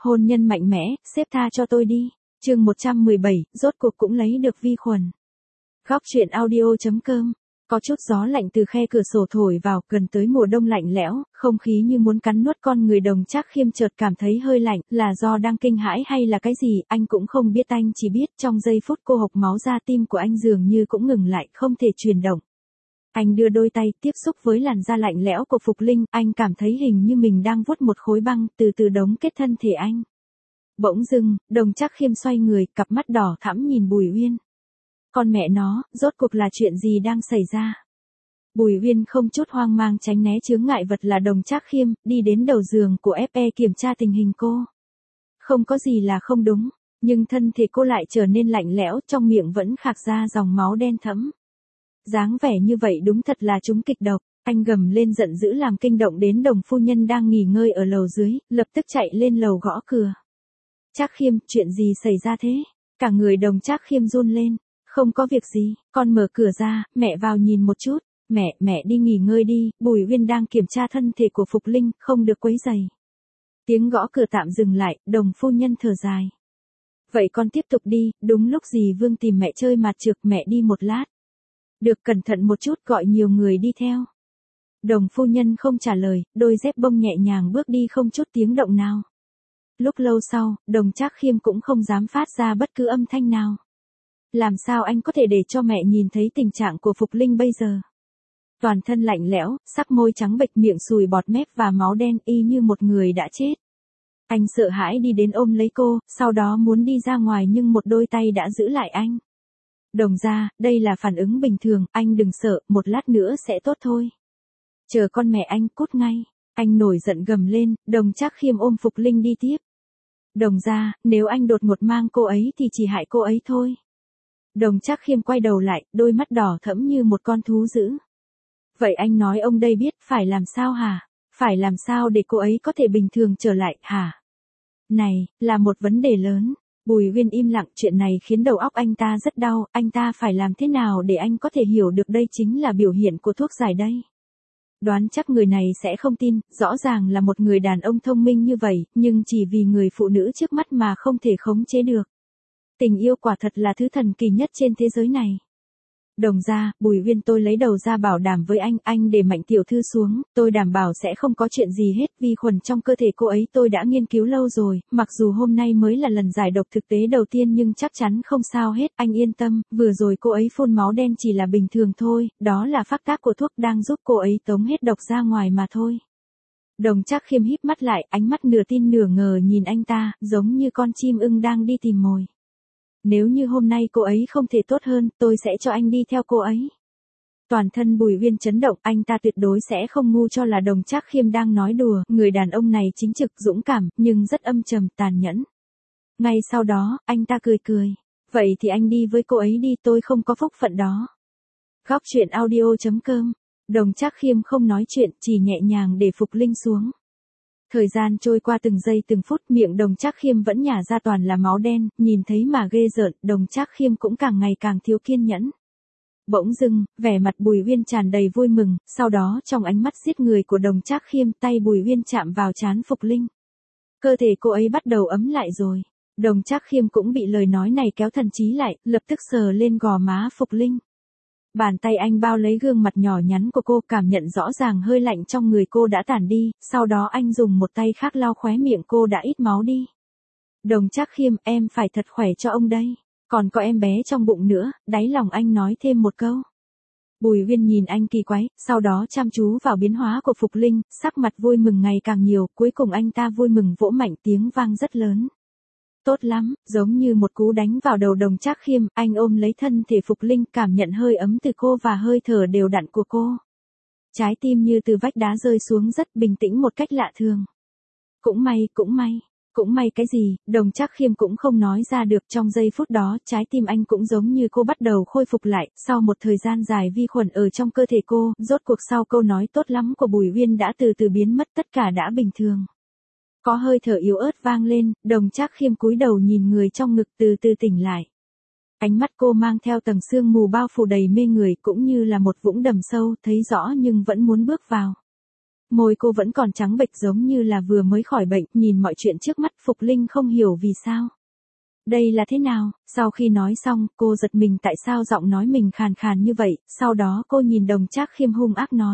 Hôn nhân mạnh mẽ, sếp tha cho tôi đi. Chương 117, rốt cuộc cũng lấy được vi khuẩn. Góc truyện audio.com. Có chút gió lạnh từ khe cửa sổ thổi vào, gần tới mùa đông lạnh lẽo, không khí như muốn cắn nuốt con người. Đồng Trác Khiêm chợt cảm thấy hơi lạnh, là do đang kinh hãi hay là cái gì, anh cũng không biết, anh chỉ biết trong giây phút cô hộc máu ra tim của anh dường như cũng ngừng lại, không thể chuyển động. Anh đưa đôi tay tiếp xúc với làn da lạnh lẽo của Phục Linh, anh cảm thấy hình như mình đang vuốt một khối băng từ từ đóng kết thân thể anh. Bỗng dưng, Đồng Trác Khiêm xoay người, cặp mắt đỏ thẫm nhìn Bùi Uyên. Con mẹ nó, rốt cuộc là chuyện gì đang xảy ra? Bùi Uyên không chút hoang mang tránh né chướng ngại vật là Đồng Trác Khiêm, đi đến đầu giường của FE kiểm tra tình hình cô. Không có gì là không đúng, nhưng thân thể cô lại trở nên lạnh lẽo, trong miệng vẫn khạc ra dòng máu đen thẫm. Dáng vẻ như vậy đúng thật là trúng kịch độc. Anh gầm lên giận dữ làm kinh động đến Đồng phu nhân đang nghỉ ngơi ở lầu dưới, lập tức chạy lên lầu gõ cửa. Trác Khiêm, chuyện gì xảy ra thế? Cả người Đồng Trác Khiêm run lên. Không có việc gì, con mở cửa ra, mẹ vào nhìn một chút. Mẹ đi nghỉ ngơi đi, Bùi Uyên đang kiểm tra thân thể của Phục Linh, không được quấy rầy. Tiếng gõ cửa tạm dừng lại, Đồng phu nhân thở dài. Vậy con tiếp tục đi, đúng lúc dì Vương tìm mẹ chơi mạt trược, mẹ đi một lát. Được, cẩn thận một chút, gọi nhiều người đi theo. Đồng phu nhân không trả lời, đôi dép bông nhẹ nhàng bước đi không chút tiếng động nào. Lúc lâu sau, Đồng Trác Khiêm cũng không dám phát ra bất cứ âm thanh nào. Làm sao anh có thể để cho mẹ nhìn thấy tình trạng của Phục Linh bây giờ? Toàn thân lạnh lẽo, sắc môi trắng bệch, miệng sùi bọt mép và máu đen, y như một người đã chết. Anh sợ hãi đi đến ôm lấy cô, sau đó muốn đi ra ngoài nhưng một đôi tay đã giữ lại anh. Đồng gia, đây là phản ứng bình thường, anh đừng sợ, một lát nữa sẽ tốt thôi. Chờ con mẹ anh, cút ngay. Anh nổi giận gầm lên, Đồng Trác Khiêm ôm Phục Linh đi tiếp. Đồng gia, nếu anh đột ngột mang cô ấy thì chỉ hại cô ấy thôi. Đồng Trác Khiêm quay đầu lại, đôi mắt đỏ thẫm như một con thú dữ. Vậy anh nói ông đây biết phải làm sao hả? Phải làm sao để cô ấy có thể bình thường trở lại hả? Này, là một vấn đề lớn. Bùi Uyên im lặng, chuyện này khiến đầu óc anh ta rất đau, anh ta phải làm thế nào để anh có thể hiểu được đây chính là biểu hiện của thuốc giải đây. Đoán chắc người này sẽ không tin, rõ ràng là một người đàn ông thông minh như vậy, nhưng chỉ vì người phụ nữ trước mắt mà không thể khống chế được. Tình yêu quả thật là thứ thần kỳ nhất trên thế giới này. Đồng gia, Bùi Uyên, tôi lấy đầu ra bảo đảm với anh để Mạnh tiểu thư xuống, tôi đảm bảo sẽ không có chuyện gì hết. Vi khuẩn trong cơ thể cô ấy tôi đã nghiên cứu lâu rồi, mặc dù hôm nay mới là lần giải độc thực tế đầu tiên nhưng chắc chắn không sao hết, anh yên tâm, vừa rồi cô ấy phun máu đen chỉ là bình thường thôi, đó là phác tác của thuốc đang giúp cô ấy tống hết độc ra ngoài mà thôi. Đồng Trác Khiêm híp mắt lại, ánh mắt nửa tin nửa ngờ nhìn anh ta, giống như con chim ưng đang đi tìm mồi. Nếu như hôm nay cô ấy không thể tốt hơn, tôi sẽ cho anh đi theo cô ấy. Toàn thân Bùi Uyên chấn động, anh ta tuyệt đối sẽ không ngu cho là Đồng Trác Khiêm đang nói đùa, người đàn ông này chính trực, dũng cảm, nhưng rất âm trầm, tàn nhẫn. Ngay sau đó, anh ta cười cười. Vậy thì anh đi với cô ấy đi, tôi không có phúc phận đó. Góc truyện audio.com. Đồng Trác Khiêm không nói chuyện, chỉ nhẹ nhàng để Phục Linh xuống. Thời gian trôi qua từng giây từng phút, miệng Đồng Trác Khiêm vẫn nhả ra toàn là máu đen, nhìn thấy mà ghê rợn, Đồng Trác Khiêm cũng càng ngày càng thiếu kiên nhẫn. Bỗng dưng, vẻ mặt Bùi Uyên tràn đầy vui mừng, sau đó trong ánh mắt giết người của Đồng Trác Khiêm, tay Bùi Uyên chạm vào trán Phục Linh. Cơ thể cô ấy bắt đầu ấm lại rồi. Đồng Trác Khiêm cũng bị lời nói này kéo thần trí lại, lập tức sờ lên gò má Phục Linh. Bàn tay anh bao lấy gương mặt nhỏ nhắn của cô, cảm nhận rõ ràng hơi lạnh trong người cô đã tản đi, sau đó anh dùng một tay khác lau khóe miệng cô đã ít máu đi. Đồng Trác Khiêm, em phải thật khỏe cho ông đây. Còn có em bé trong bụng nữa, đáy lòng anh nói thêm một câu. Bùi Uyên nhìn anh kỳ quái, sau đó chăm chú vào biến hóa của Phục Linh, sắc mặt vui mừng ngày càng nhiều, cuối cùng anh ta vui mừng vỗ mạnh, tiếng vang rất lớn. Tốt lắm, giống như một cú đánh vào đầu Đồng Trác Khiêm, anh ôm lấy thân thể Phục Linh, cảm nhận hơi ấm từ cô và hơi thở đều đặn của cô. Trái tim như từ vách đá rơi xuống rất bình tĩnh một cách lạ thường. Cũng may cái gì, Đồng Trác Khiêm cũng không nói ra được. Trong giây phút đó, trái tim anh cũng giống như cô bắt đầu khôi phục lại, sau một thời gian dài vi khuẩn ở trong cơ thể cô, rốt cuộc sau câu nói tốt lắm của Bùi Uyên đã từ từ biến mất, tất cả đã bình thường. Có hơi thở yếu ớt vang lên, Đồng Trác Khiêm cúi đầu nhìn người trong ngực từ từ tỉnh lại. Ánh mắt cô mang theo tầng sương mù bao phủ đầy mê người, cũng như là một vũng đầm sâu, thấy rõ nhưng vẫn muốn bước vào. môi cô vẫn còn trắng bệch giống như là vừa mới khỏi bệnh, nhìn mọi chuyện trước mắt Phục Linh không hiểu vì sao. Đây là thế nào? Sau khi nói xong, cô giật mình tại sao giọng nói mình khàn khàn như vậy, sau đó cô nhìn Đồng Trác Khiêm hung ác nói.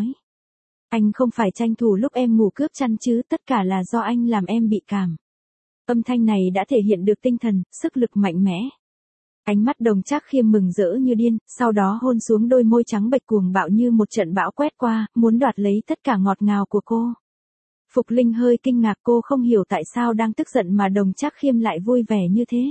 Anh không phải tranh thủ lúc em ngủ cướp chăn chứ, tất cả là do anh làm em bị cảm. Âm thanh này đã thể hiện được tinh thần, sức lực mạnh mẽ. Ánh mắt Đồng Trác Khiêm mừng rỡ như điên, sau đó hôn xuống đôi môi trắng bệch cuồng bạo như một trận bão quét qua, muốn đoạt lấy tất cả ngọt ngào của cô. Phục Linh hơi kinh ngạc, cô không hiểu tại sao đang tức giận mà Đồng Trác Khiêm lại vui vẻ như thế.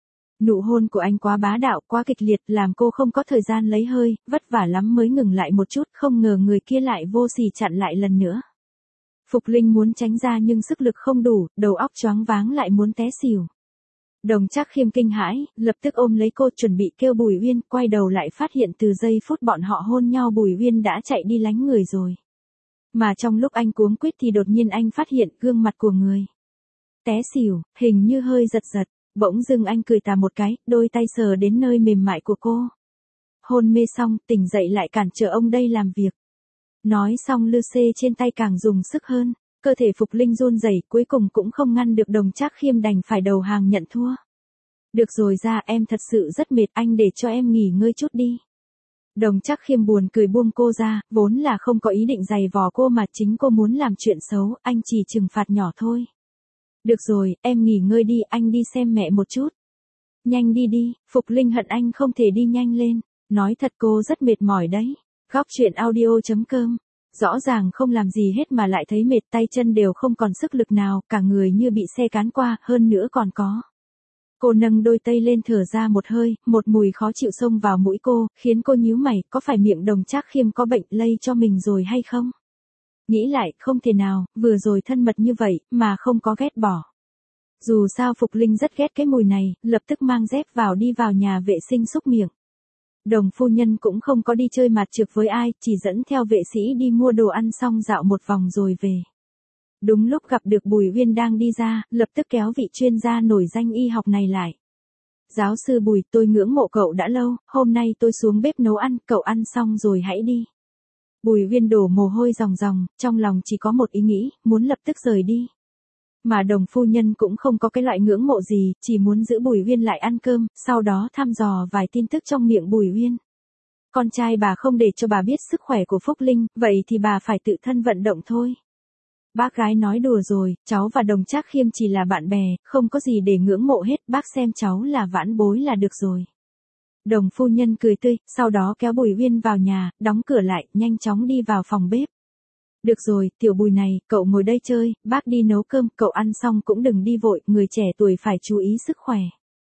Nụ hôn của anh quá bá đạo, quá kịch liệt, làm cô không có thời gian lấy hơi, vất vả lắm mới ngừng lại một chút, không ngờ người kia lại vô sỉ chặn lại lần nữa. Phục Linh muốn tránh ra nhưng sức lực không đủ, đầu óc choáng váng lại muốn té xỉu. Đồng Trác Khiêm kinh hãi, lập tức ôm lấy cô chuẩn bị kêu Bùi Uyên, quay đầu lại phát hiện từ giây phút bọn họ hôn nhau Bùi Uyên đã chạy đi lánh người rồi. Mà trong lúc anh cuống quýt thì đột nhiên anh phát hiện gương mặt của người. Té xỉu, hình như hơi giật giật, bỗng dưng anh cười tà một cái, đôi tay sờ đến nơi mềm mại của cô. Hôn mê xong, tỉnh dậy lại cản trở ông đây làm việc. Nói xong lư xê trên tay càng dùng sức hơn. Cơ thể Phục Linh run rẩy, cuối cùng cũng không ngăn được Đồng Trác Khiêm đành phải đầu hàng nhận thua. Được rồi ra, em thật sự rất mệt, anh để cho em nghỉ ngơi chút đi. Đồng Trác Khiêm buồn cười buông cô ra, vốn là không có ý định giày vò cô mà chính cô muốn làm chuyện xấu, anh chỉ trừng phạt nhỏ thôi. Được rồi, em nghỉ ngơi đi, anh đi xem mẹ một chút. Nhanh đi đi, Phục Linh hận anh không thể đi nhanh lên, nói thật cô rất mệt mỏi đấy. Góc truyện audio.com. Rõ ràng không làm gì hết mà lại thấy mệt, tay chân đều không còn sức lực nào, cả người như bị xe cán qua, hơn nữa còn có. Cô nâng đôi tay lên thở ra một hơi, một mùi khó chịu xông vào mũi cô, khiến cô nhíu mày, có phải miệng Đồng Trác Khiêm có bệnh lây cho mình rồi hay không? Nghĩ lại, không thể nào, vừa rồi thân mật như vậy, mà không có ghét bỏ. Dù sao Phục Linh rất ghét cái mùi này, lập tức mang dép vào đi vào nhà vệ sinh xúc miệng. Đồng phu nhân cũng không có đi chơi mạt trược với ai, chỉ dẫn theo vệ sĩ đi mua đồ ăn xong dạo một vòng rồi về. Đúng lúc gặp được Bùi Uyên đang đi ra, lập tức kéo vị chuyên gia nổi danh y học này lại. Giáo sư Bùi, tôi ngưỡng mộ cậu đã lâu, hôm nay tôi xuống bếp nấu ăn, cậu ăn xong rồi hãy đi. Bùi Uyên đổ mồ hôi ròng ròng, trong lòng chỉ có một ý nghĩ, muốn lập tức rời đi. Mà Đồng phu nhân cũng không có cái loại ngưỡng mộ gì, chỉ muốn giữ Bùi Uyên lại ăn cơm, sau đó thăm dò vài tin tức trong miệng Bùi Uyên. Con trai bà không để cho bà biết sức khỏe của Phúc Linh, vậy thì bà phải tự thân vận động thôi. Bác gái nói đùa rồi, cháu và Đồng Trác Khiêm chỉ là bạn bè, không có gì để ngưỡng mộ hết, bác xem cháu là vãn bối là được rồi. Đồng phu nhân cười tươi, sau đó kéo Bùi Uyên vào nhà, đóng cửa lại, nhanh chóng đi vào phòng bếp. Được rồi, tiểu Bùi này, cậu ngồi đây chơi, bác đi nấu cơm, cậu ăn xong cũng đừng đi vội, người trẻ tuổi phải chú ý sức khỏe.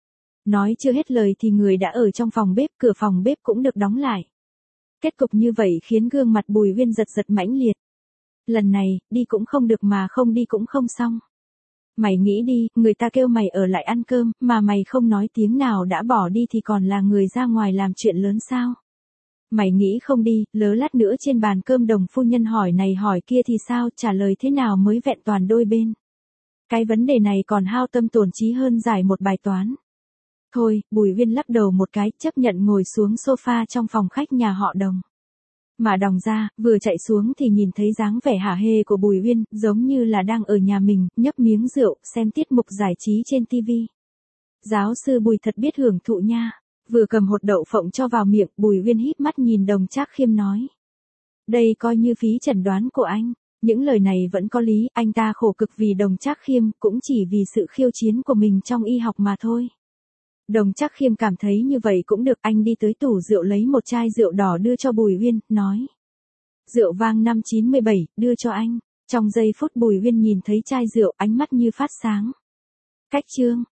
Nói chưa hết lời thì người đã ở trong phòng bếp, cửa phòng bếp cũng được đóng lại. Kết cục như vậy khiến gương mặt Bùi Uyên giật giật mãnh liệt. Lần này, đi cũng không được mà không đi cũng không xong. Mày nghĩ đi, người ta kêu mày ở lại ăn cơm, mà mày không nói tiếng nào đã bỏ đi thì còn là người ra ngoài làm chuyện lớn sao? Mày nghĩ không đi, lớ lát nữa trên bàn cơm Đồng phu nhân hỏi này hỏi kia thì sao, trả lời thế nào mới vẹn toàn đôi bên. Cái vấn đề này còn hao tâm tổn trí hơn giải một bài toán. Thôi, Bùi Uyên lắc đầu một cái, chấp nhận ngồi xuống sofa trong phòng khách nhà họ Đồng. Mà Đồng ra, vừa chạy xuống thì nhìn thấy dáng vẻ hả hê của Bùi Uyên, giống như là đang ở nhà mình, nhấp miếng rượu, xem tiết mục giải trí trên TV. Giáo sư Bùi thật biết hưởng thụ nha. Vừa cầm hột đậu phộng cho vào miệng, Bùi Uyên híp mắt nhìn Đồng Trác Khiêm nói. Đây coi như phí chẩn đoán của anh. Những lời này vẫn có lý, anh ta khổ cực vì Đồng Trác Khiêm, cũng chỉ vì sự khiêu chiến của mình trong y học mà thôi. Đồng Trác Khiêm cảm thấy như vậy cũng được, anh đi tới tủ rượu lấy một chai rượu đỏ đưa cho Bùi Uyên, nói. Rượu vang năm 97, đưa cho anh. Trong giây phút Bùi Uyên nhìn thấy chai rượu, ánh mắt như phát sáng. Cách chương.